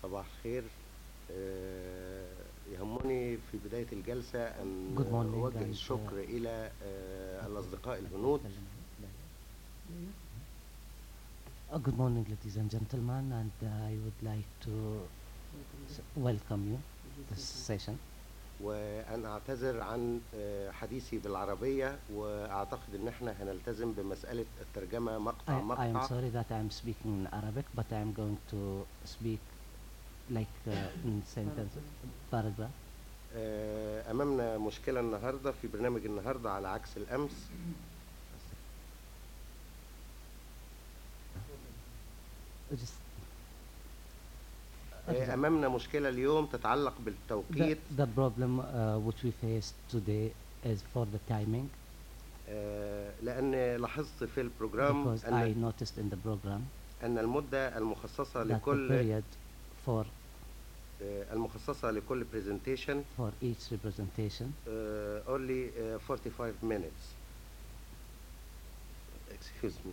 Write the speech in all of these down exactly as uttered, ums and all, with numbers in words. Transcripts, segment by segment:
صباح الخير. آه، يهمني في بداية الجلسة أن Good morning أوجه and الشكر uh, إلى آه، الأصدقاء الهنود. uh, good morning, ladies and gentlemen, and uh, I would like to s- welcome you this session. وأن أعتذر عن آه، حديثي بالعربية، وأعتقد أن احنا هنلتزم بمسألة الترجمة مقطع I, I am مقطع. sorry that I am speaking in Arabic, but I am going to speak like uh, in sentences, paragraph. آه، أمامنا مشكلة النهاردة في برنامج النهاردة على عكس الأمس. Just آه، uh, أمامنا مشكلة اليوم تتعلق the, بالتوقيت. the problem uh, which we face today is for the timing, آه، لأن لاحظت في البروجرام because أن I noticed in the program أن المدة المخصصة that the لكل period for آه، المخصصة لكل presentation for each representation آه، only آه، forty-five minutes. excuse me.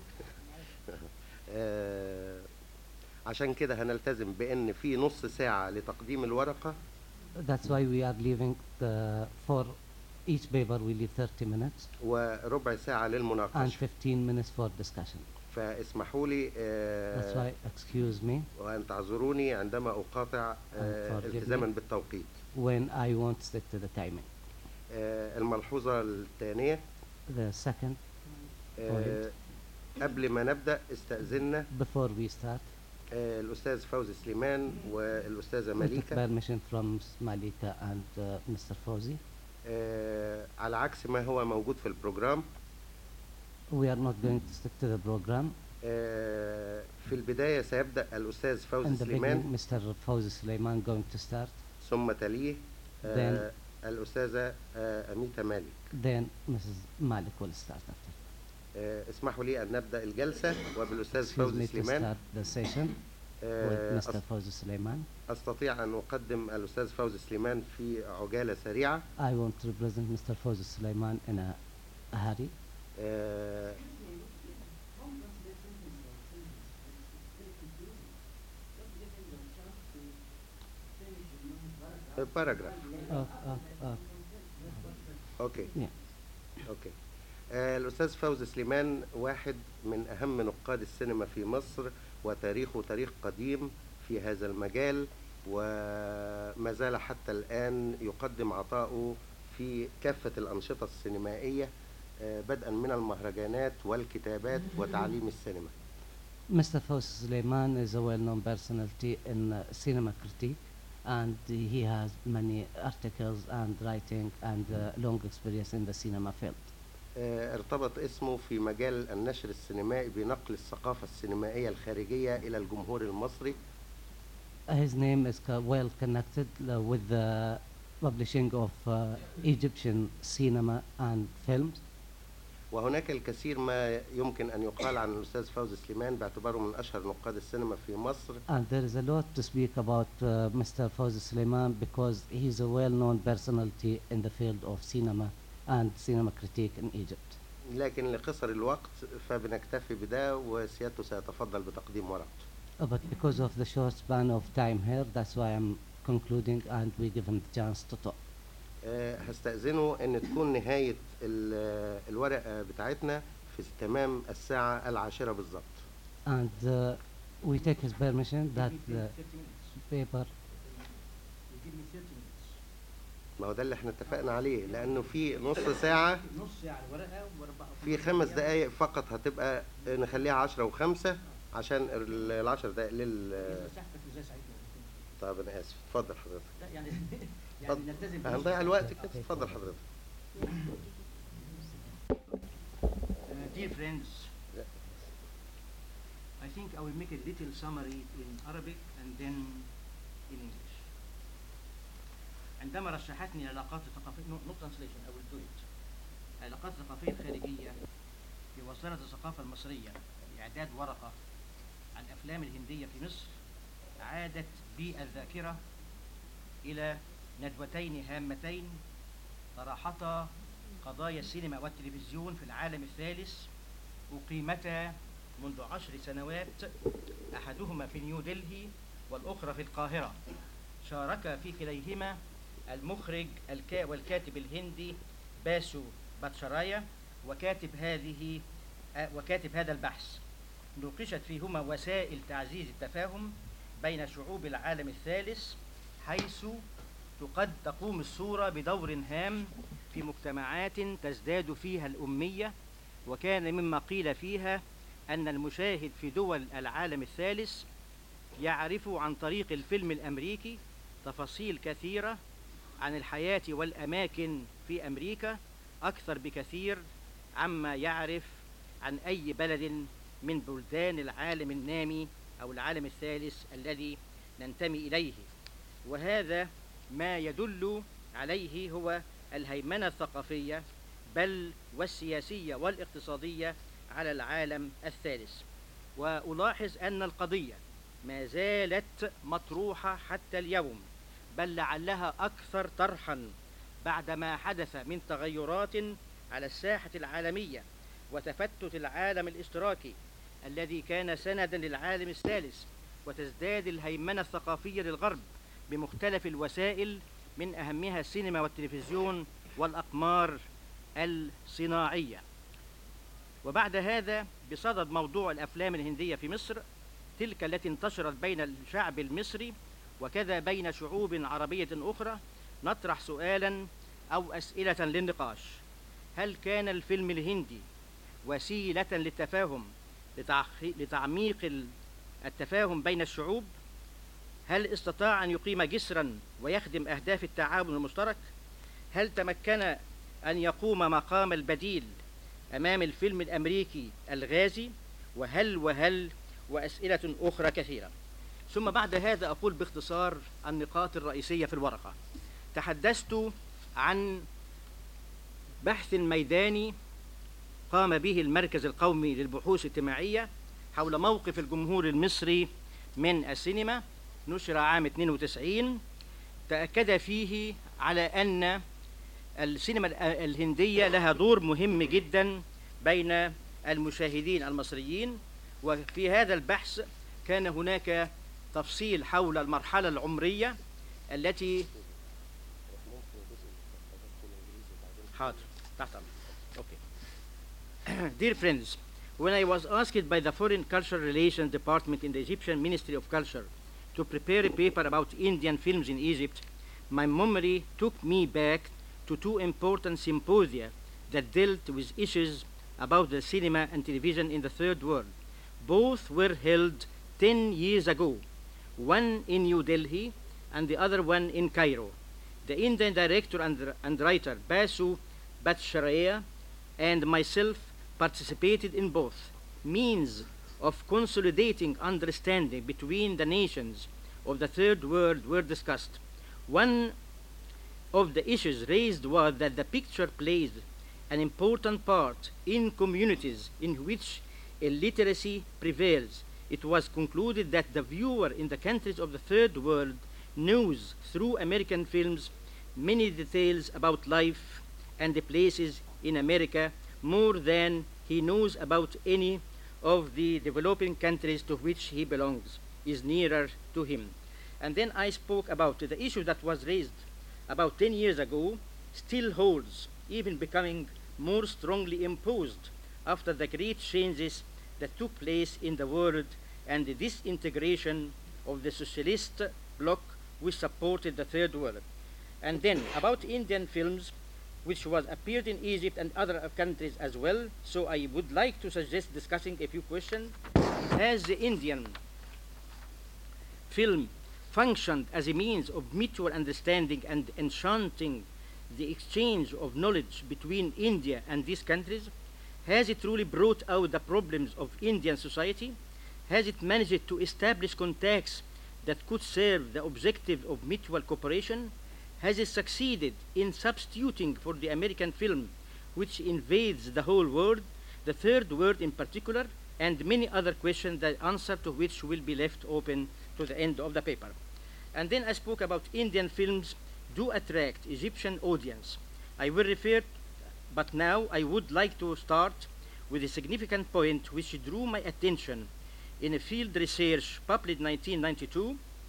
آه، عشان كده هنلتزم بأن في نص ساعة لتقديم الورقة. That's why we are leaving the, for each paper we leave thirty minutes وربع ساعة and للمناقشة. fifteen minutes for discussion. فاسمحوا لي That's آه، why excuse me وأن تعذروني عندما أقاطع and آه، forgive التزاما me بالتوقيت. when I won't stick to the timing. آه، الملحوظة الثانية، The second آه، قبل ما نبدأ استأذنا before we start, آه، الأستاذ فوزي سليمان والأستاذة we took مليكة. permission from Malika and uh, Mister Fauzi. آه، على عكس ما هو موجود في البروجرام. We are not going to stick to the program. آه، في البداية سيبدأ الأستاذ فوزي In the سليمان، beginning, Mister Fauzi Suleiman going to start, ثم تليه then آه، الأستاذة آه، أميتة مالك. then Missus Malik will start after. آه، اسمحوا لي أن نبدأ الجلسة وبالأستاذ Excuse فوزي me to سليمان. start the session with آه، Mister Fauzi Suleiman. أستطيع أن أقدم الأستاذ فوزي سليمان في عجالة سريعة. I want to represent Mister Fauzi Suleiman in a, a hurry. آه، باراجراف. Uh, uh, uh, أوكي yeah. أوكي. آه، الأستاذ فوزي سليمان واحد من أهم نقاد السينما في مصر، وتاريخه تاريخ قديم في هذا المجال، وما زال حتى الآن يقدم عطاؤه في كافة الأنشطة السينمائية، آه، بدءا من المهرجانات والكتابات وتعليم السينما. Mister Fauzi Suleiman is a well-known personality in uh, cinema critique, and he has many articles and writing and uh, long experience in the cinema field. آه، ارتبط اسمه في مجال النشر السينمائي بنقل الثقافة السينمائية الخارجية إلى الجمهور المصري. His name is co- well connected uh, with the publishing of uh, Egyptian cinema and films. وهناك الكثير ما يمكن أن يقال عن الأستاذ فوزي سليمان باعتباره من أشهر نقاد السينما في مصر. And there is a lot to speak about uh, Mister Fauzi Suleiman because he's a well-known personality in the field of cinema and cinema critique in Egypt. لكن لقصر الوقت فبنكتفي بده، وسيادته سيتفضل بتقديم ورقته. Uh, but because of the short span of time here, that's why I'm concluding and we give him the chance to talk. آه، هستأذنه أن تكون نهاية ال- الورقة بتاعتنا في تمام الساعة العاشرة بالضبط. And uh, we take his permission that the paper, ما هو ده اللي احنا اتفقنا عليه، لأنه في نص ساعة، نص ساعة الورقة واربع في خمس دقايق فقط هتبقى نخليها عشرة وخمسة عشان ال- العشر دقايق لل. مساحتك ازاي ساعتنا؟ طب أنا آسف، اتفضل حضرتك. لا يعني يعني اتفضل. نلتزم بنص هنضيع ساعة. الوقت كده، اتفضل حضرتك. Uh, dear friends, I think I will make a little summary in Arabic and then in English. عندما رشحتني العلاقات الثقافية no, not translation I will do it العلاقات الثقافية الخارجية في وزارة الثقافة المصرية لإعداد ورقة عن أفلام الهندية في مصر، عادت بي الذاكرة إلى ندوتين هامتين طرحتا قضايا السينما والتلفزيون في العالم الثالث، أقيمتا منذ عشر سنوات، أحدهما في نيودلهي والأخرى في القاهرة. شارك في كليهما المخرج الكا والكاتب الهندي باسو باتشارايا وكاتب هذه وكاتب هذا البحث. نوقشت فيهما وسائل تعزيز التفاهم بين شعوب العالم الثالث، حيث قد تقوم الصورة بدور هام في مجتمعات تزداد فيها الأمية. وكان مما قيل فيها أن المشاهد في دول العالم الثالث يعرف عن طريق الفيلم الأمريكي تفاصيل كثيرة عن الحياة والأماكن في أمريكا أكثر بكثير عما يعرف عن أي بلد من بلدان العالم النامي أو العالم الثالث الذي ننتمي إليه. وهذا ما يدل عليه هو الهيمنة الثقافية بل والسياسية والاقتصادية على العالم الثالث. وألاحظ أن القضية ما زالت مطروحة حتى اليوم، بل لعلها أكثر طرحا بعدما حدث من تغيرات على الساحة العالمية وتفتت العالم الاشتراكي الذي كان سندا للعالم الثالث، وتزداد الهيمنة الثقافية للغرب بمختلف الوسائل من أهمها السينما والتلفزيون والأقمار الصناعية. وبعد هذا بصدد موضوع الأفلام الهندية في مصر، تلك التي انتشرت بين الشعب المصري وكذا بين شعوب عربية أخرى، نطرح سؤالا أو أسئلة للنقاش. هل كان الفيلم الهندي وسيلة للتفاهم لتعميق التفاهم بين الشعوب؟ هل استطاع أن يقيم جسرا ويخدم أهداف التعاون المشترك؟ هل تمكن أن يقوم مقام البديل أمام الفيلم الأمريكي الغازي؟ وهل وهل وأسئلة أخرى كثيرة. ثم بعد هذا أقول باختصار النقاط الرئيسية في الورقة. تحدثت عن بحث ميداني قام به المركز القومي للبحوث الاجتماعية حول موقف الجمهور المصري من السينما، نشر عام اثنين وتسعين. تأكد فيه على أن السينما الهندية لها دور مهم جدا بين المشاهدين المصريين. وفي هذا البحث كان هناك تفصيل حول المرحلة العمرية التي حاضر تحت أمرك. Okay. Dear friends, when I was asked by the Foreign Cultural Relations Department in the Egyptian Ministry of Culture to prepare a paper about Indian films in Egypt, my memory took me back to two important symposia that dealt with issues about the cinema and television in the Third World. Both were held ten years ago, one in New Delhi and the other one in Cairo. The Indian director and, and writer Basu Bhattacharya and myself participated in both. Means of consolidating understanding between the nations of the Third World were discussed. One of the issues raised was that the picture plays an important part in communities in which illiteracy prevails. It was concluded that the viewer in the countries of the Third World knows through American films many details about life and the places in America more than he knows about any of the developing countries to which he belongs, is nearer to him. And then I spoke about the issue that was raised about ten years ago, still holds, even becoming more strongly imposed after the great changes that took place in the world and the disintegration of the socialist bloc which supported the Third World. And then about Indian films, which was appeared in Egypt and other countries as well. So I would like to suggest discussing a few questions. Has the Indian film functioned as a means of mutual understanding and enchanting the exchange of knowledge between India and these countries? Has it truly brought out the problems of Indian society? Has it managed to establish contacts that could serve the objective of mutual cooperation? Has it succeeded in substituting for the American film, which invades the whole world, the Third World in particular, and many other questions, the answer to which will be left open to the end of the paper. And then I spoke about Indian films do attract Egyptian audience. I will refer, but now I would like to start with a significant point which drew my attention in a field research published in nineteen ninety-two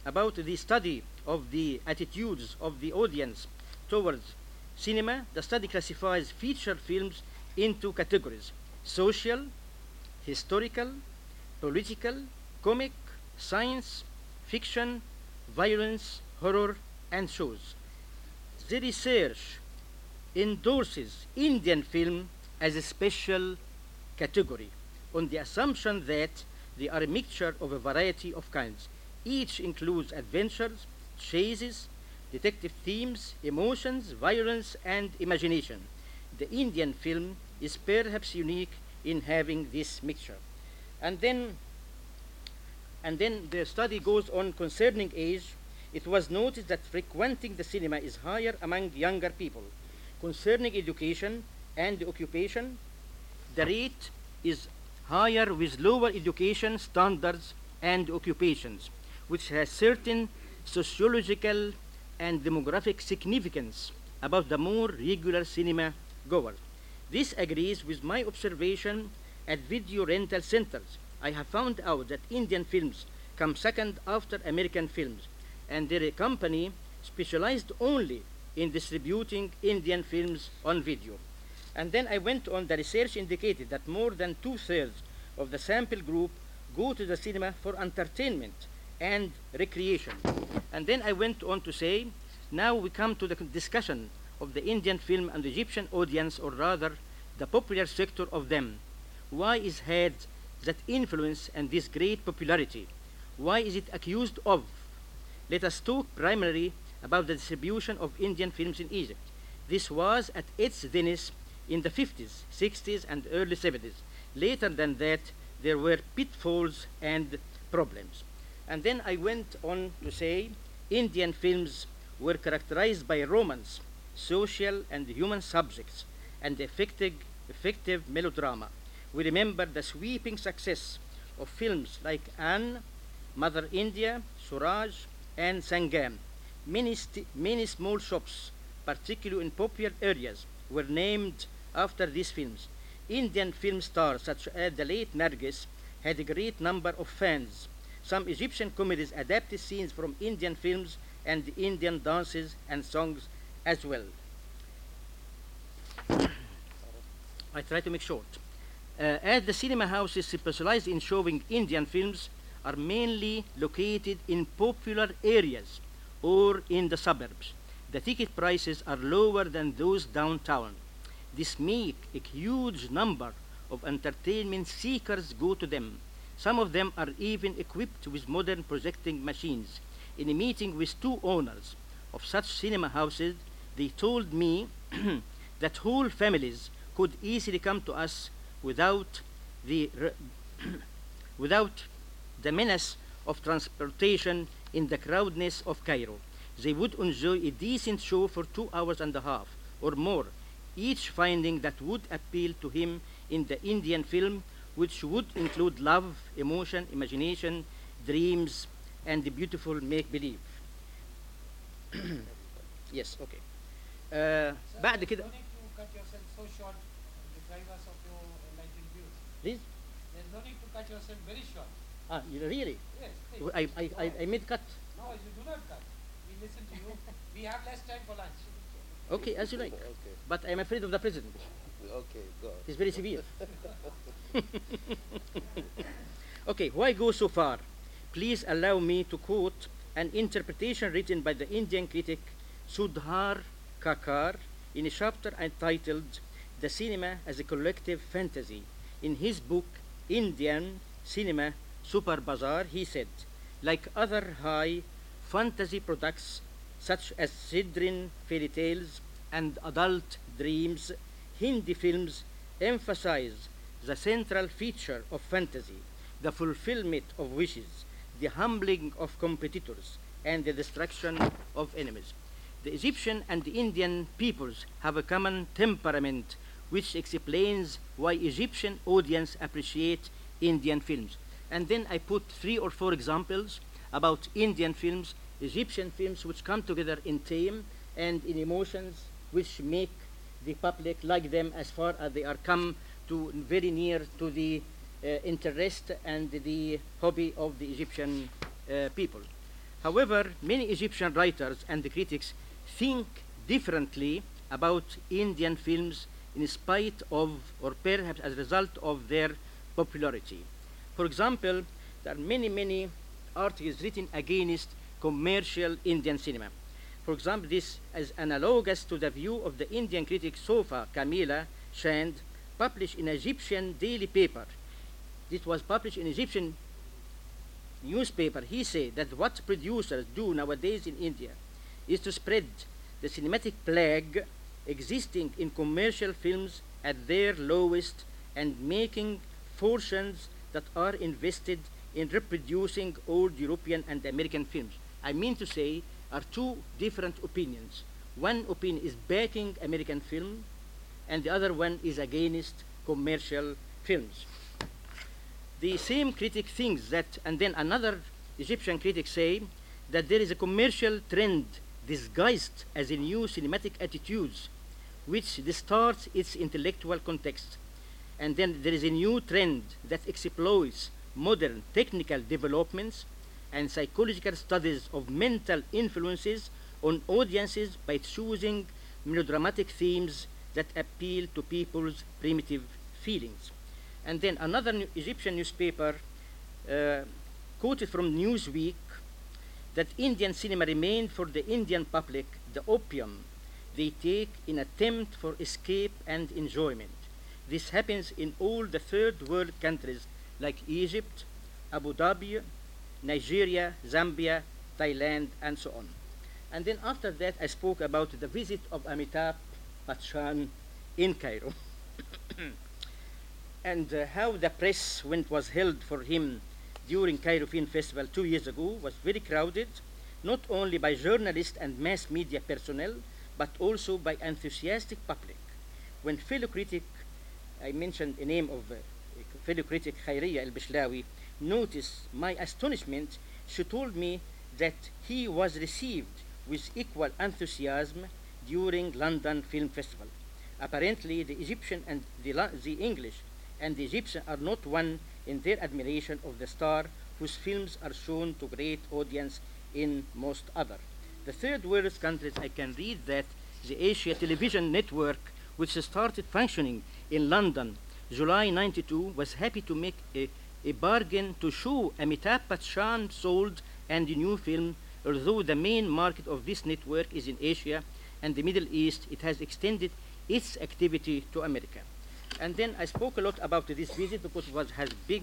about the study of the attitudes of the audience towards cinema, the study classifies feature films into categories: social, historical, political, comic, science, fiction, violence, horror, and shows. The research endorses Indian film as a special category on the assumption that they are a mixture of a variety of kinds. Each includes adventures, chases, detective themes, emotions, violence, and imagination. The Indian film is perhaps unique in having this mixture. And then, and then the study goes on concerning age. It was noticed that frequenting the cinema is higher among younger people. Concerning education and occupation, the rate is higher with lower education standards and occupations, which has certain sociological and demographic significance about the more regular cinema goers. This agrees with my observation at video rental centers. I have found out that Indian films come second after American films, and their company specialized only in distributing Indian films on video. And then I went on, the research indicated that more than two-thirds of the sample group go to the cinema for entertainment and recreation. And then I went on to say, now we come to the discussion of the Indian film and the Egyptian audience, or rather the popular sector of them. Why is had that influence and this great popularity? Why is it accused of? Let us talk primarily about the distribution of Indian films in Egypt. This was at its zenith in the fifties, sixties, and early seventies. Later than that, there were pitfalls and problems. And then I went on to say, Indian films were characterized by romance, social and human subjects, and effective, effective melodrama. We remember the sweeping success of films like Anne, Mother India, Suraj, and Sangam. Many, many small shops, particularly in popular areas, were named after these films. Indian film stars such as the late Nargis had a great number of fans. Some Egyptian comedies adapted scenes from Indian films and Indian dances and songs as well. I try to make short. Uh, as the cinema houses specialized in showing Indian films are mainly located in popular areas or in the suburbs, the ticket prices are lower than those downtown. This makes a huge number of entertainment seekers go to them. Some of them are even equipped with modern projecting machines. In a meeting with two owners of such cinema houses, they told me that whole families could easily come to us without the, without the menace of transportation in the crowdedness of Cairo. They would enjoy a decent show for two hours and a half or more, each finding that would appeal to him in the Indian film, which would include love, emotion, imagination, dreams, and the beautiful make-believe. Yes, okay. Uh, بعد كده. No need to cut yourself so short, deprive us of your enlightened views. Please? There's no need to cut yourself very short. Ah, you really? Yes, please. I, I, I, I made cut. No, you do not cut. We listen to you. We have less time for lunch. Okay, as you like. Okay. But I'm afraid of the president. Okay, go on. He's very severe. Okay, why go so far? Please allow me to quote an interpretation written by the Indian critic Sudhar Kakar in a chapter entitled The Cinema as a Collective Fantasy. In his book, Indian Cinema Super Bazaar, he said, like other high fantasy products such as children fairy tales and adult dreams, Hindi films emphasize the central feature of fantasy, the fulfillment of wishes, the humbling of competitors, and the destruction of enemies. The Egyptian and the Indian peoples have a common temperament, which explains why Egyptian audience appreciate Indian films. And then I put three or four examples about Indian films, Egyptian films, which come together in theme and in emotions, which make the public like them as far as they are come to very near to the uh, interest and the hobby of the Egyptian uh, people. However, many Egyptian writers and critics think differently about Indian films in spite of, or perhaps as a result of their popularity. For example, there are many, many articles written against commercial Indian cinema. For example, this is analogous to the view of the Indian critic Sofa Kamila Chand, published in Egyptian daily paper. This was published in Egyptian newspaper. He said that what producers do nowadays in India is to spread the cinematic plague existing in commercial films at their lowest and making fortunes that are invested in reproducing old European and American films. I mean to say, are two different opinions. One opinion is backing American film, and the other one is against commercial films. The same critic thinks that, and then another Egyptian critic say that there is a commercial trend disguised as a new cinematic attitudes which distorts its intellectual context. And then there is a new trend that exploits modern technical developments and psychological studies of mental influences on audiences by choosing melodramatic themes that appeal to people's primitive feelings. And then another new Egyptian newspaper uh, quoted from Newsweek that Indian cinema remained for the Indian public the opium they take in attempt for escape and enjoyment. This happens in all the third world countries like Egypt, Abu Dhabi, Nigeria, Zambia, Thailand, and so on. And then after that, I spoke about the visit of Amitabh Bachchan in Cairo and uh, how the press, when it was held for him during Cairo Film Festival two years ago, was very crowded, not only by journalists and mass media personnel, but also by enthusiastic public. When fellow critic, I mentioned the name of uh, fellow critic Khayriya al-Bishlawi, noticed my astonishment, she told me that he was received with equal enthusiasm during London Film Festival. Apparently, the Egyptian and the, the English and the Egyptian are not one in their admiration of the star whose films are shown to great audience in most other. The third world countries, I can read that the Asia Television Network, which started functioning in London July ninety-two, was happy to make a, a bargain to show Amitabh Bachchan sold and a new film, although the main market of this network is in Asia and the Middle East. It has extended its activity to America. And then I spoke a lot about this visit because it was, has big,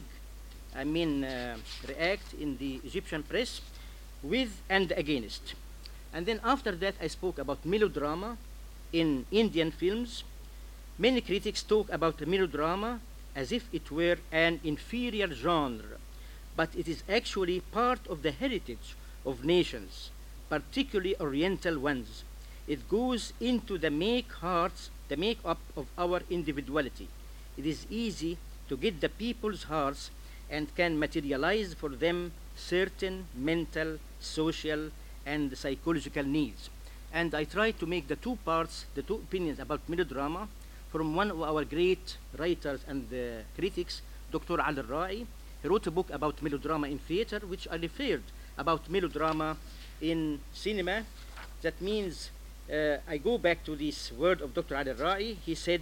I mean, uh, react in the Egyptian press with and against. And then after that, I spoke about melodrama in Indian films. Many critics talk about the melodrama as if it were an inferior genre, but it is actually part of the heritage of nations, particularly Oriental ones. It goes into the make hearts, the make-up of our individuality. It is easy to get the people's hearts and can materialize for them certain mental, social, and psychological needs. And I try to make the two parts, the two opinions about melodrama from one of our great writers and uh, critics, Doctor Ali Al-Ra'i. He wrote a book about melodrama in theater, which I referred about melodrama in cinema. That means uh, I go back to this word of Doctor Ali Al-Ra'i. He said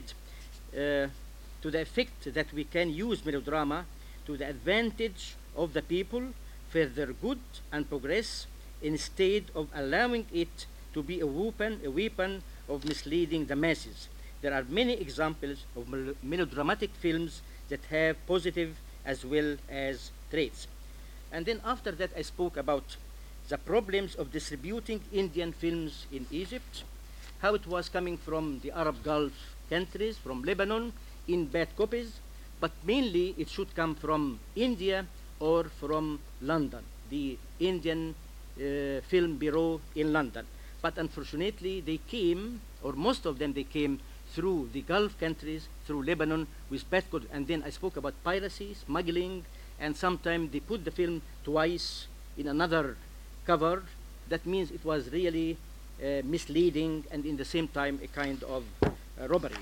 uh, to the effect that we can use melodrama to the advantage of the people for their good and progress, instead of allowing it to be a weapon, a weapon of misleading the masses. There are many examples of mel melodramatic films that have positive as well as traits. And then after that, I spoke about the problems of distributing Indian films in Egypt, how it was coming from the Arab Gulf countries, from Lebanon, in bad copies, but mainly it should come from India or from London, the Indian uh, Film Bureau in London. But unfortunately, they came, or most of them, they came through the Gulf countries, through Lebanon, with bad copies. And then I spoke about piracy, smuggling, and sometimes they put the film twice in another cover. That means it was really uh, misleading and in the same time a kind of uh, robbery.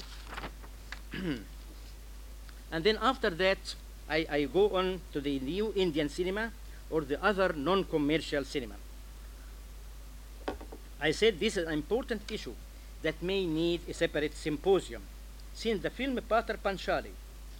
And then after that, I, I go on to the new Indian cinema or the other non-commercial cinema. I said this is an important issue that may need a separate symposium, since the film Pater Panchali,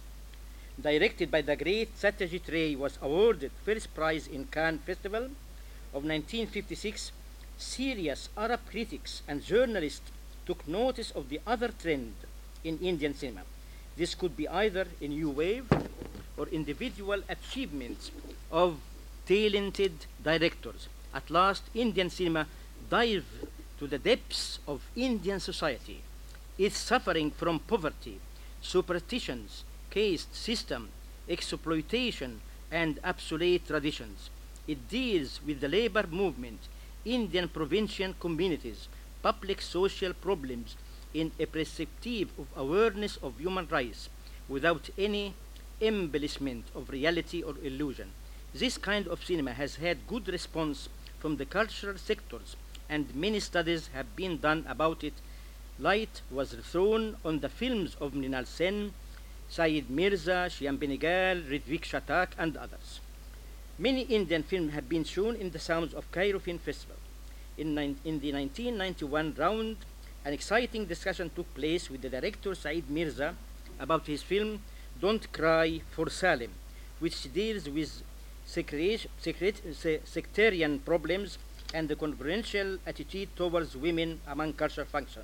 directed by the great Satyajit Ray, was awarded first prize in Cannes Festival of nineteen fifty-six. Serious Arab critics and journalists took notice of the other trend in Indian cinema. This could be either a new wave or individual achievements of talented directors. At last, Indian cinema dived to the depths of Indian society. It's suffering from poverty, superstitions, caste system, exploitation, and obsolete traditions. It deals with the labor movement, Indian provincial communities, public social problems in a perspective of awareness of human rights without any embellishment of reality or illusion. This kind of cinema has had good response from the cultural sectors, and many studies have been done about it. Light was thrown on the films of Mrinal Sen, Syed Mirza, Shyam Benegal, Ritwik Shatak, and others. Many Indian films have been shown in the Sounds of Cairo Film Festival. In, in the nineteen ninety-one round, an exciting discussion took place with the director Syed Mirza about his film Don't Cry for Salim, which deals with secret, secret, sectarian problems and the controversial attitude towards women among cultural functions.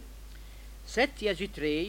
Satyajit Ray,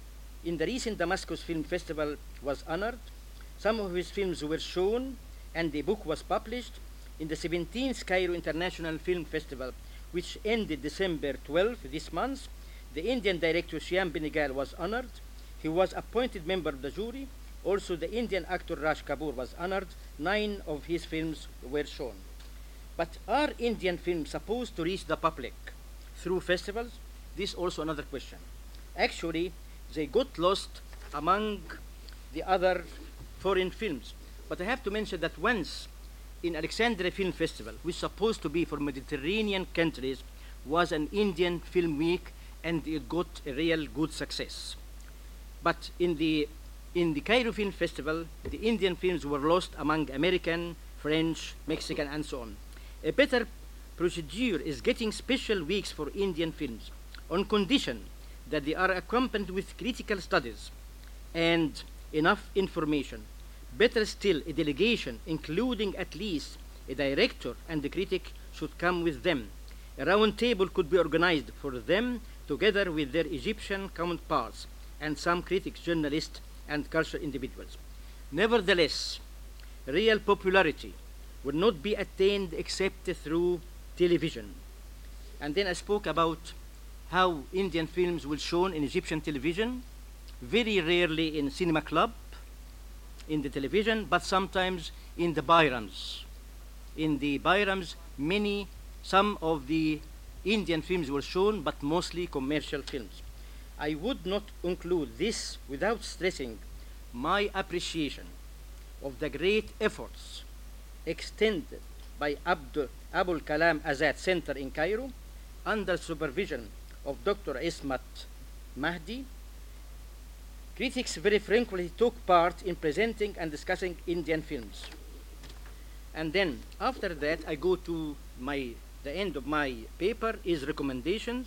in the recent Damascus Film Festival, was honored. Some of his films were shown, and the book was published in the seventeenth Cairo International Film Festival, which ended December twelfth this month. The Indian director Shyam Benegal was honored. He was appointed member of the jury. Also, the Indian actor Raj Kapoor was honored. Nine of his films were shown. But are Indian films supposed to reach the public through festivals? This is also another question. Actually, they got lost among the other foreign films. But I have to mention that once in Alexandria Film Festival, which is supposed to be for Mediterranean countries, was an Indian film week, and it got a real good success. But in the, in the Cairo Film Festival, the Indian films were lost among American, French, Mexican, and so on. A better procedure is getting special weeks for Indian films on condition that they are accompanied with critical studies and enough information. Better still, a delegation, including at least a director and a critic, should come with them. A round table could be organized for them together with their Egyptian counterparts and some critics, journalists, and cultural individuals. Nevertheless, real popularity will not be attained except through television. And then I spoke about how Indian films were shown in Egyptian television, very rarely in cinema club, in the television, but sometimes in the Bayrams. In the Bayrams, many, some of the Indian films were shown, but mostly commercial films. I would not conclude this without stressing my appreciation of the great efforts extended by Abdul, Abul Kalam Azad Center in Cairo under supervision of Doctor Ismat Mahdi. Critics very frequently took part in presenting and discussing Indian films. And then after that, I go to my, the end of my paper is recommendations.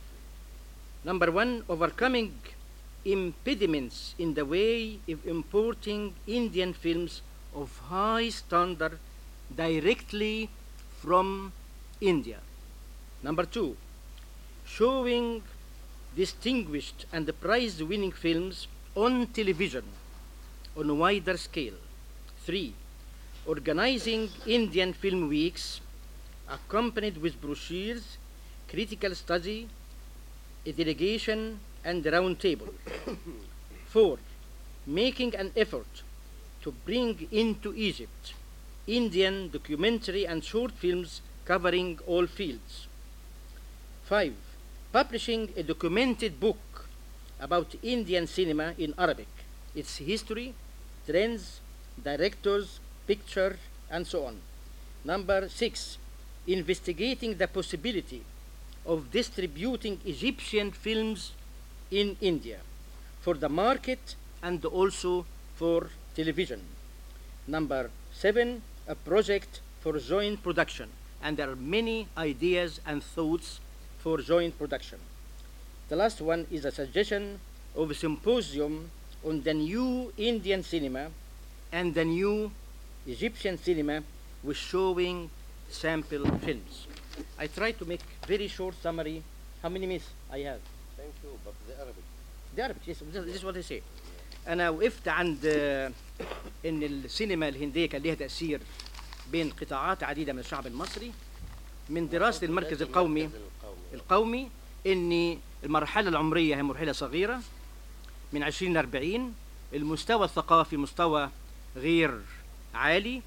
Number one, overcoming impediments in the way of importing Indian films of high standard directly from India. Number two, showing distinguished and prize-winning films on television on a wider scale. Three, organizing Indian film weeks accompanied with brochures, critical study, a delegation, and a round table. Four, making an effort to bring into Egypt Indian documentary and short films covering all fields. Five, publishing a documented book about Indian cinema in Arabic, its history, trends, directors, picture, and so on. Number six, investigating the possibility of distributing Egyptian films in India for the market and also for television. Number seven, a project for joint production. And there are many ideas and thoughts for joint production. The last one is a suggestion of a symposium on the new Indian cinema and the new Egyptian cinema with showing sample films. I try to make very short summary. How many minutes I have? Thank you, but the Arabic. The Arabic, yes, this is what I say. أنا وقفت عند آه، إن السينما الهندية كان لها تأثير بين قطاعات عديدة من الشعب المصري من دراسة المركز القومي القومي إن المرحلة العمرية هي مرحلة صغيرة من عشرين ل أربعين، المستوى الثقافي مستوى غير عالي،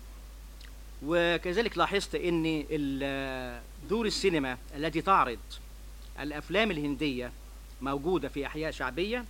وكذلك لاحظت إن ال- دور السينما التي تعرض الأفلام الهندية موجودة في أحياء شعبية،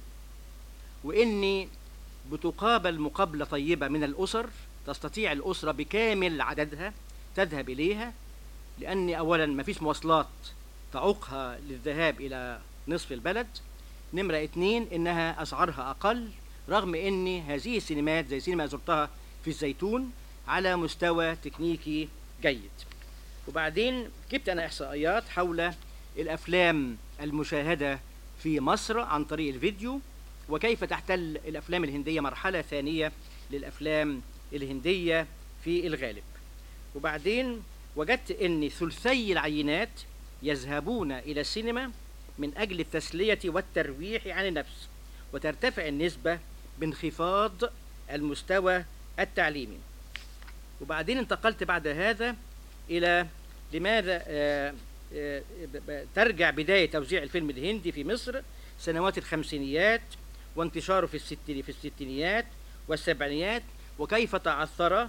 وإني بتقابل مقابلة طيبة من الأسر، تستطيع الأسرة بكامل عددها تذهب إليها، لأن أولا ما فيش مواصلات تعوقها للذهاب إلى نصف البلد. نمرة اتنين إنها أسعارها أقل، رغم إن هذه السينمات زي سينما زرتها في الزيتون على مستوى تكنيكي جيد. وبعدين جبت أنا إحصائيات حول الأفلام المشاهدة في مصر عن طريق الفيديو، وكيف تحتل الأفلام الهندية مرحلة ثانية للأفلام الهندية في الغالب. وبعدين وجدت أن ثلثي العينات يذهبون إلى السينما من أجل التسلية والترويح عن النفس، وترتفع النسبة بانخفاض المستوى التعليمي. وبعدين انتقلت بعد هذا إلى لماذا آه، آه، ب- ترجع بداية توزيع الفيلم الهندي في مصر سنوات الخمسينيات وانتشاره في الست في الستينيات والسبعينيات، وكيف تعثر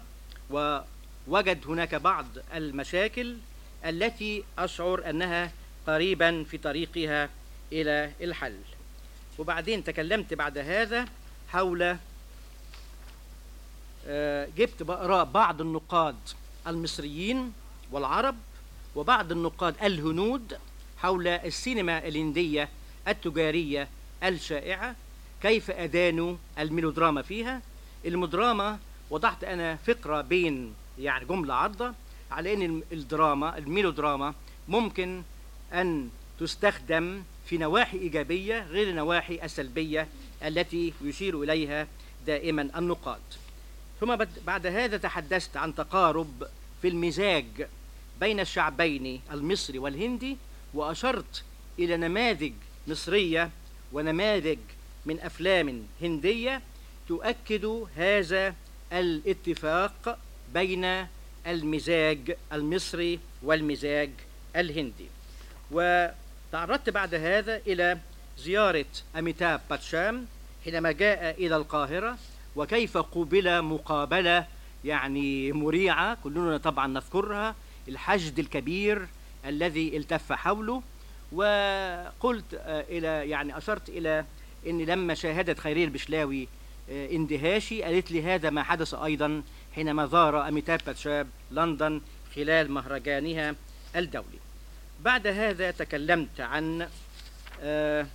ووجد هناك بعض المشاكل التي أشعر أنها قريبا في طريقها إلى الحل. وبعدين تكلمت بعد هذا حول آه، جبت بقراء بعض النقاد المصريين والعرب وبعض النقاد الهنود حول السينما الهندية التجارية الشائعة، كيف أدانوا الميلودراما فيها. الميلودراما وضعت أنا فقرة بين يعني جملة عرضة على أن الدراما الميلودراما ممكن أن تستخدم في نواحي إيجابية غير النواحي السلبية التي يشير إليها دائما النقاد. ثم بعد هذا تحدثت عن تقارب في المزاج بين الشعبين المصري والهندي، وأشرت إلى نماذج مصرية ونماذج من أفلام هندية تؤكد هذا الاتفاق بين المزاج المصري والمزاج الهندي. وتعرضت بعد هذا إلى زيارة أميتاب باتشام حينما جاء إلى القاهرة، وكيف قوبل مقابلة يعني مريعة كلنا طبعا نذكرها، الحشد الكبير الذي التف حوله. وقلت إلى يعني أشرت إلى أن لما شاهدت خيرية البشلاوي اندهاشي قالت لي هذا ما حدث أيضا حينما زار أميتاب باتشام لندن خلال مهرجانها الدولي. بعد هذا تكلمت عن آه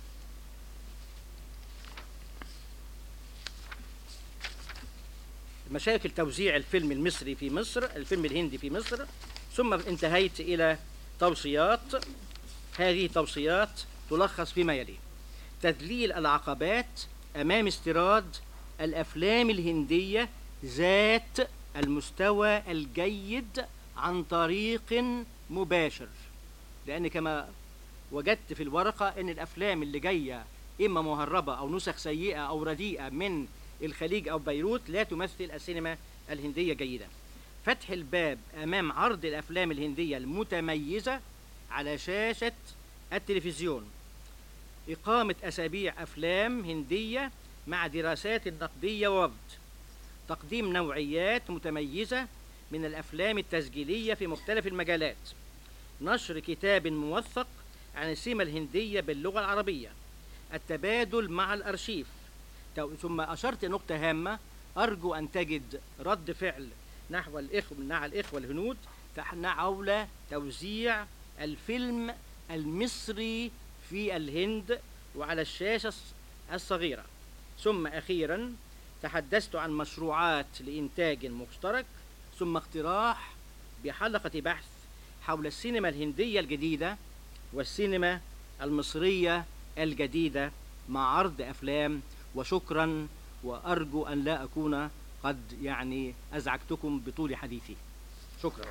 مشاكل توزيع الفيلم المصري في مصر الفيلم الهندي في مصر، ثم انتهيت إلى توصيات. هذه توصيات تلخص فيما يلي: تذليل العقبات أمام استيراد الأفلام الهندية ذات المستوى الجيد عن طريق مباشر، لأن كما وجدت في الورقة أن الأفلام اللي جاية إما مهربة أو نسخ سيئة أو رديئة من الخليج أو بيروت لا تمثل السينما الهندية جيدة. فتح الباب أمام عرض الأفلام الهندية المتميزة على شاشة التلفزيون، إقامة أسابيع أفلام هندية مع دراسات نقدية ووفد، تقديم نوعيات متميزة من الأفلام التسجيلية في مختلف المجالات، نشر كتاب موثق عن السينما الهندية باللغة العربية، التبادل مع الأرشيف. ثم أشرت نقطة هامة أرجو أن تجد رد فعل نحو الإخوة مع الإخوة الهنود حول توزيع الفيلم المصري في الهند وعلى الشاشة الصغيرة. ثم أخيرا تحدثت عن مشروعات لإنتاج مشترك، ثم اقتراح بحلقة بحث حول السينما الهندية الجديدة والسينما المصرية الجديدة مع عرض أفلام. وشكرا، وأرجو أن لا أكون قد يعني أزعجتكم بطول حديثي. شكرا.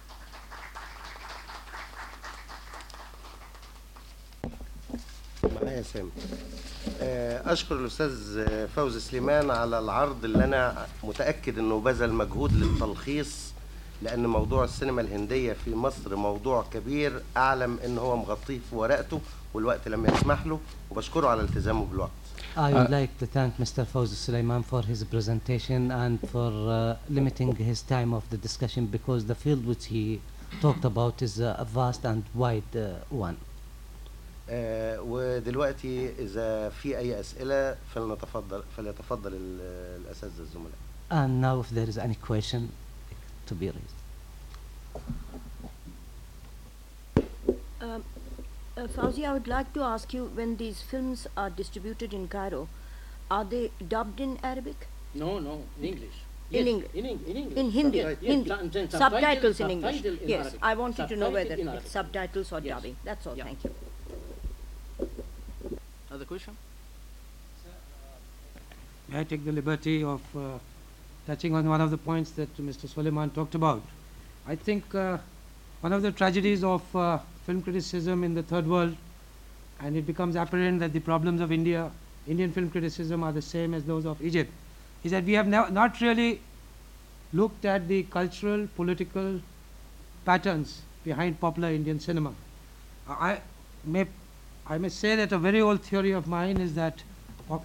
معايا سامي. آه، أشكر الأستاذ فوزي سليمان على العرض اللي أنا متأكد أنه بذل مجهود للتلخيص، لأن موضوع السينما الهندية في مصر موضوع كبير، أعلم أن هو مغطيه في ورقته والوقت لم يسمح له، وبشكره على التزامه بالوقت. I would like to thank Mister Fawzi Sulaiman for his presentation and for uh, limiting his time of the discussion, because the field which he talked about is uh, a vast and wide uh, one. آه، ودلوقتي إذا في أي أسئلة فلنتفضل فليتفضل ال- الأساتذة الزملاء. And now if there is any question to be raised. Um, uh, Fauzi, I would like to ask you, when these films are distributed in Cairo, are they dubbed in Arabic? No, no, in English. In Yes, English. In, Eng- in English. In Hindi, Subtitle- yes, Hindi. and then Subtitles in English. subtitle in Yes, Arabic. I wanted to know Subtitle whether in Arabic. it's subtitles or Yes. dubbing. That's all. Yeah. Thank you. Other question? May I take the liberty of uh, touching on one of the points that Mister Suleiman talked about? I think uh, one of the tragedies of uh, film criticism in the third world, and it becomes apparent that the problems of India, Indian film criticism are the same as those of Egypt, is that we have now not really looked at the cultural, political patterns behind popular Indian cinema. I may, I may say that a very old theory of mine is that pop-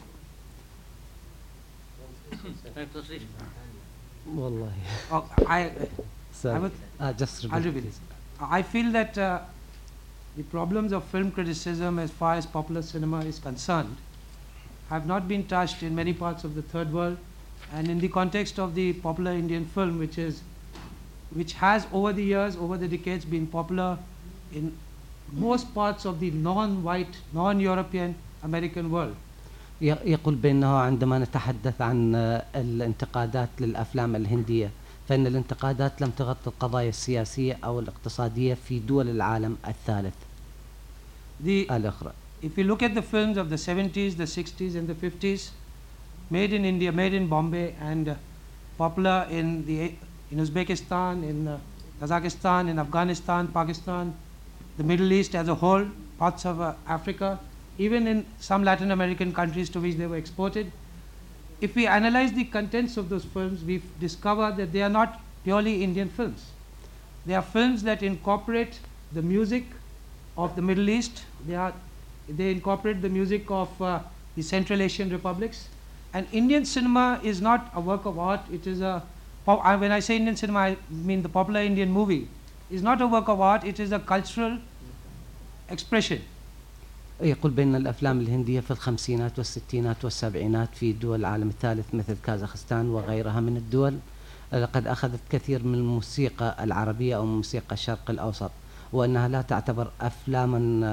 Translation. Wallahi. oh, I, Sorry. I would, Uh, just I'll repeat, repeat please. it. I feel that uh, the problems of film criticism as far as popular cinema is concerned have not been touched in many parts of the third world, and in the context of the popular Indian film, which is which has over the years, over the decades, been popular in most parts of the non-white, non-European American world. ي- يقول بأنه عندما نتحدث عن آه، الانتقادات للأفلام الهندية، فإن الانتقادات لم تغطي القضايا السياسية أو الاقتصادية في دول العالم الثالث The, الأخرى. if you look at the films of the seventies, the sixties and the fifties, made in India, made in Bombay, and uh, popular in the in Uzbekistan, in uh, Kazakhstan, in Afghanistan, Pakistan, the Middle East as a whole, parts of uh, Africa, even in some Latin American countries to which they were exported. If we analyze the contents of those films, we discover that they are not purely Indian films. They are films that incorporate the music of the Middle East. They are they incorporate the music of uh, the Central Asian republics. And Indian cinema is not a work of art. It is a po- I- when I say Indian cinema, I mean the popular Indian movie. Is not a work of art. It is a cultural expression. يقول بأن الأفلام الهندية في الخمسينات والستينات والسبعينات في دول العالم الثالث مثل كازاخستان وغيرها من الدول لقد أخذت كثير من الموسيقى العربية أو موسيقى الشرق الأوسط، وأنها لا تعتبر أفلاما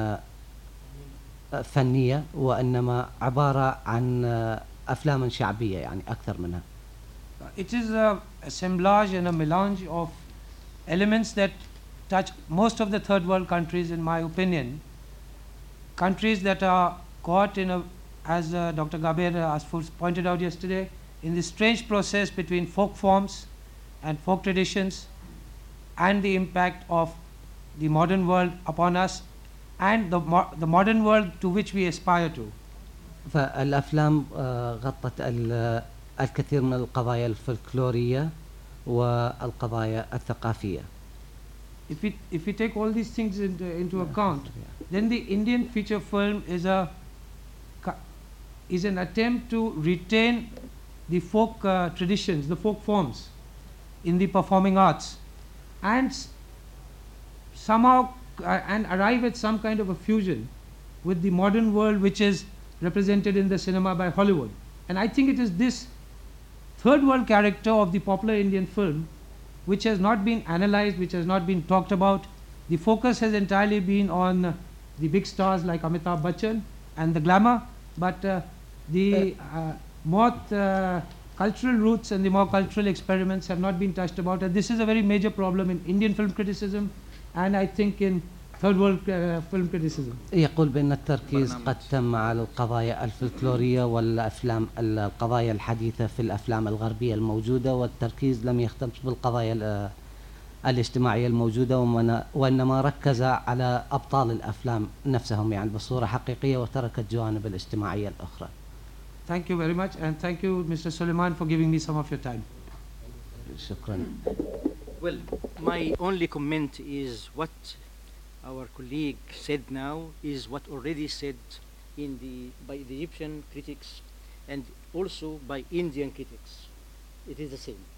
آه، فنية، وإنما عبارة عن آه، أفلاما شعبية يعني أكثر منها. It is a assemblage and a melange of elements that touch most of the third world countries, in my opinion. Countries that are caught in a, as uh, Doctor Gaber Asfour pointed out yesterday, in this strange process between folk forms and folk traditions and the impact of the modern world upon us and the, mo- the modern world to which we aspire to. فالأفلام آه، غطت ال- الكثير من القضايا الفلكلورية والقضايا الثقافية. If we, if we take all these things into, into account, then the Indian feature film is a ca- is an attempt to retain the folk uh, traditions, the folk forms in the performing arts, and s- somehow uh, and arrive at some kind of a fusion with the modern world which is represented in the cinema by Hollywood. And I think it is this third world character of the popular Indian film which has not been analyzed, which has not been talked about. The focus has entirely been on uh, the big stars like Amitabh Bachchan and the glamour, but uh, the uh, more uh, cultural roots and the more cultural experiments have not been touched about. And this is a very major problem in Indian film criticism, and I think in third world uh, film criticism. يقول بأن التركيز برنامج. قد تم على القضايا الفلكلورية والأفلام القضايا الحديثة في الأفلام الغربية الموجودة، والتركيز لم يختص بالقضايا ال- الاجتماعية الموجودة، ومن- وإنما ركز على أبطال الأفلام نفسهم يعني بصورة حقيقية، وترك الجوانب الاجتماعية الأخرى. Thank you very much, and thank you, Mister Suleiman, for giving me some of your time. شكرا. Well, my only comment is what our colleague said now is what already said in the by the Egyptian critics and also by Indian critics. It is the same.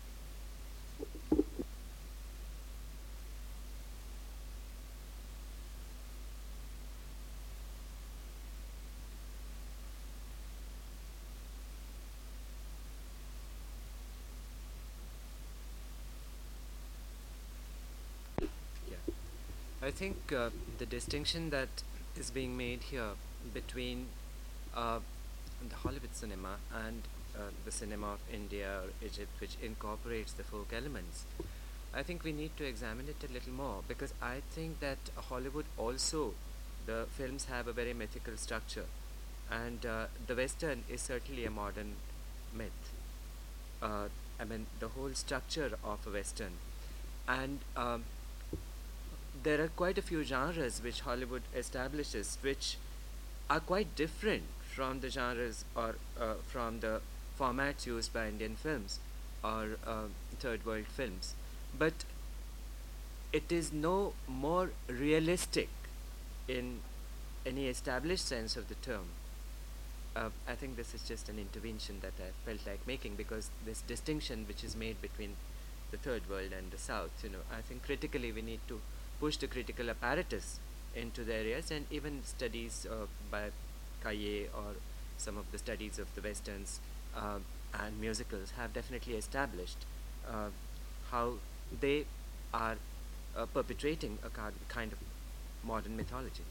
I think uh, the distinction that is being made here between uh, the Hollywood cinema and uh, the cinema of India or Egypt, which incorporates the folk elements, I think we need to examine it a little more, because I think that Hollywood also, the films have a very mythical structure, and uh, the Western is certainly a modern myth. Uh, I mean, the whole structure of a Western. And um, there are quite a few genres which Hollywood establishes which are quite different from the genres or uh, from the formats used by Indian films or uh, third world films. But it is no more realistic in any established sense of the term. Uh, I think this is just an intervention that I felt like making, because this distinction which is made between the third world and the south, you know, I think critically we need to push the critical apparatus into the areas, and even studies uh, by Kaye or some of the studies of the westerns uh, and musicals have definitely established uh, how they are uh, perpetrating a kind kind of modern mythology.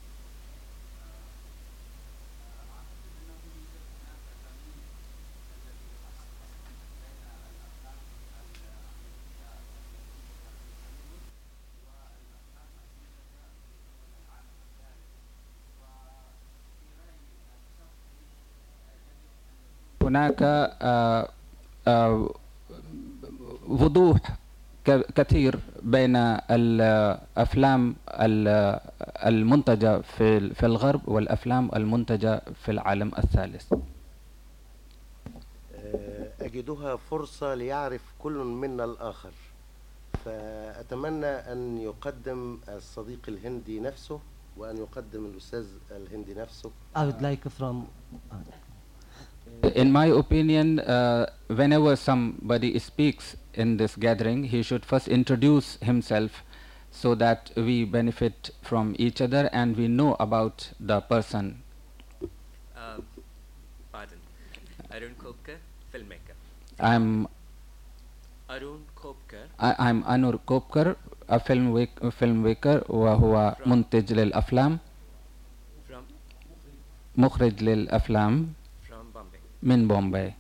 هناك آه، آه، وضوح ك- كثير بين الأفلام ال- المنتجة في ال- في الغرب والأفلام المنتجة في العالم الثالث. آه، أجدها فرصة ليعرف كل منا الآخر، فأتمنى أن يقدم الصديق الهندي نفسه وأن يقدم الأستاذ الهندي نفسه. I would like from In my opinion, uh, whenever somebody speaks in this gathering, he should first introduce himself so that we benefit from each other and we know about the person. Um, pardon. Arun Khopkar, filmmaker. I'm Arun Khopkar, I, I'm Anur Kopkar, a film wak- a filmmaker وهو منتج للأفلام from مخرج للأفلام from Bombay. من بومباي.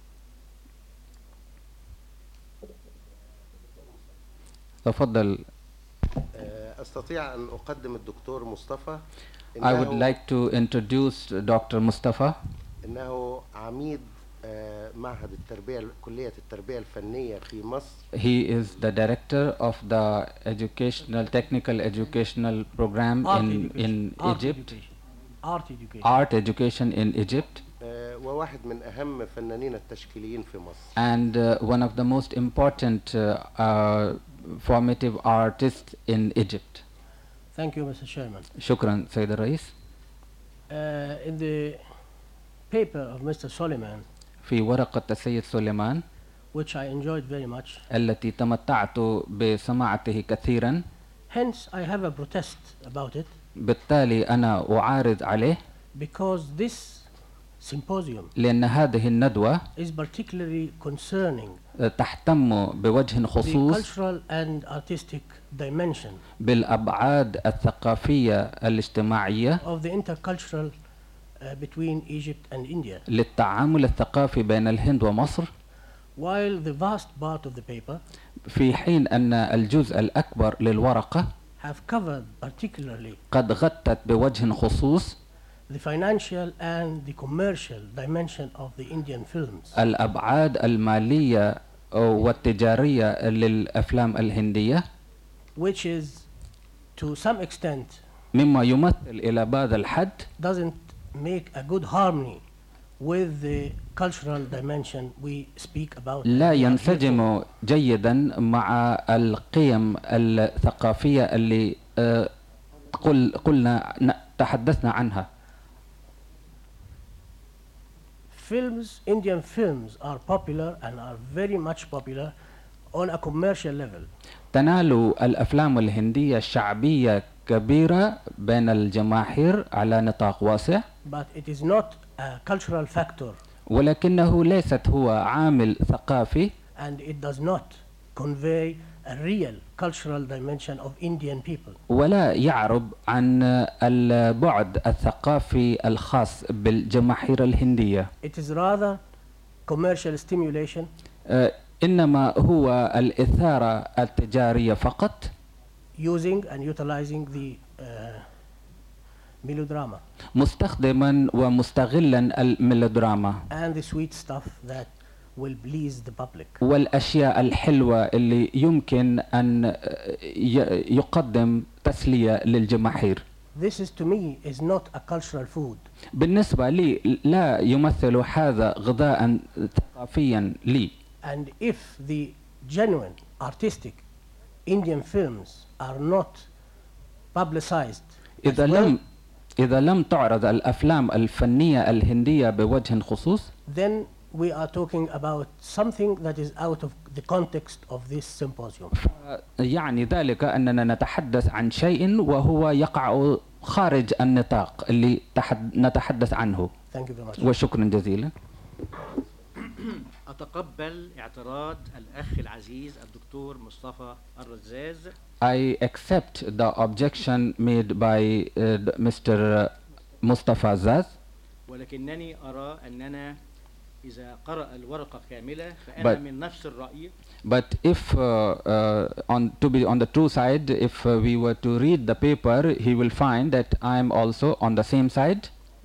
تفضل. آه، أستطيع أن أقدم الدكتور مصطفى. I would إنه, like to introduce Doctor Mustafa. إنه عميد آه، معهد التربية كلية التربية الفنية في مصر. He is the director of the educational technical educational program Art in education. in Art Egypt. education. Art education. Art education in Egypt, آه، وواحد من أهم فنانين التشكيليين في مصر. and uh, one of the most important uh, uh, formative artists in Egypt. Thank you, Mister Chairman. شكرا سيد الرئيس. Uh, in the paper of Mister Suleiman, في ورقة السيد سليمان which I enjoyed very much, التي تمتعت بسماعته كثيرا، hence I have a protest about it, بالتالي أنا أعارض عليه because this symposium لأن هذه الندوة is particularly concerning تهتم بوجه the خصوص cultural and artistic dimension بالأبعاد الثقافية الاجتماعية of the intercultural uh, between Egypt and India. للتعامل الثقافي بين الهند ومصر، While the vast part of the paper في حين أن الجزء الأكبر للورقة have covered particularly قد غطت بوجه خصوص the financial and the commercial dimension of the Indian films, الأبعاد المالية والتجارية للأفلام الهندية، which is to some extent مما يمثل إلى بعض الحد doesn't make a good harmony with the cultural dimension we speak about. لا ينسجم جيدا مع القيم الثقافية اللي آه، قل قلنا ن- تحدثنا عنها. Films, Indian films are popular and are very much popular on a commercial level. تنال الأفلام الهندية شعبية كبيرة بين الجماهير على نطاق واسع، But it is not a cultural factor ولكنه ليست هو عامل ثقافي، and it does not convey a real cultural dimension of Indian people. ولا يعرب عن البعد الثقافي الخاص بالجماهير الهندية. It is rather commercial stimulation آه، إنما هو الإثارة التجارية فقط، using and utilizing the uh, melodrama مستخدما ومستغلا الميلودراما and the sweet stuff that will please the public. والأشياء الحلوة اللي يمكن أن ي- يقدم تسلية للجماهير. This is to me is not a cultural food. بالنسبة لي لا يمثل هذا غذاء ثقافيا لي. And if the genuine artistic Indian films are not publicized as إذا well, لم إذا لم تعرض الأفلام الفنية الهندية بوجه خصوص، then we are talking about something that is out of the context of this symposium. يعني ذلك أننا نتحدث عن شيء وهو يقع خارج النطاق اللي تحد نتحدث عنه. Thank you very much. وشكرا جزيلا. أتقبل اعتراض الأخ العزيز الدكتور مصطفى الرزاز. I accept the objection made by uh, Mister Mustafa Zaz. ولكنني أرى أننا إذا قرأ الورقة كاملة فأنا But- من نفس الرأي. But if uh, uh, on to be on the true side, if uh, we were to read the paper, he will find that I am also on the same side.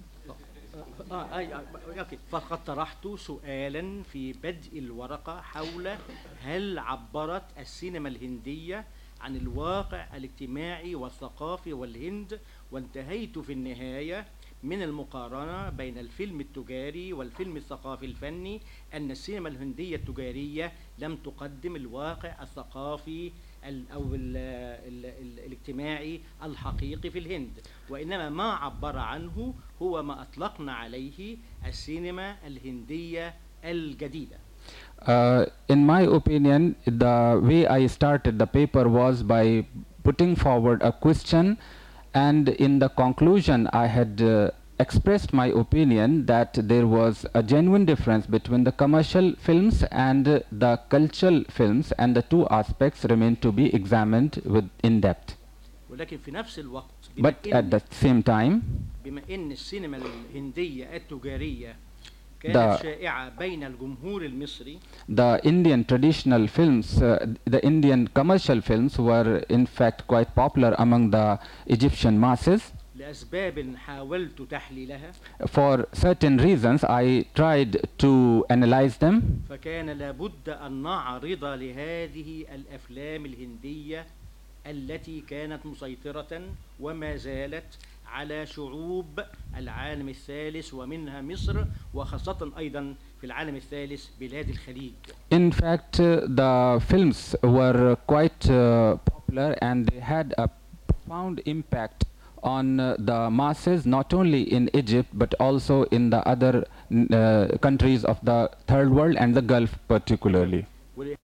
آه أي آه أوكي. فقد طرحت سؤالا في بدء الورقة حول هل عبرت السينما الهندية عن الواقع الاجتماعي والثقافي والهند، وانتهيت في النهاية من المقارنة بين الفيلم التجاري والفيلم الثقافي الفني أن السينما الهندية التجارية لم تقدم الواقع الثقافي ال أو ال ال ال الاجتماعي الحقيقي في الهند، وإنما ما عبر عنه هو ما أطلقنا عليه السينما الهندية الجديدة. Uh, in my opinion, the way I started the paper was by putting forward a question, and in the conclusion I had uh, expressed my opinion that there was a genuine difference between the commercial films and uh, the cultural films, and the two aspects remain to be examined with in depth. ولكن في نفس الوقت بما But at إن, the same time, بما إن السينما الهندية التجارية كانت ده- شائعة بين الجمهور المصري، the Indian traditional films, uh, the Indian commercial films were in fact quite popular among the Egyptian masses. لأسباب حاولت تحليلها، For certain reasons, I tried to analyze them. فكان لابد أن نعرض لهذه الأفلام الهندية التي كانت مسيطرة وما زالت على شعوب العالم الثالث ومنها مصر، وخاصة أيضا في العالم الثالث بلاد الخليج. In fact, uh, the films were quite uh, popular and they had a profound impact on uh, the masses, not only in Egypt but also in the other n- uh, countries of the third world and the Gulf particularly.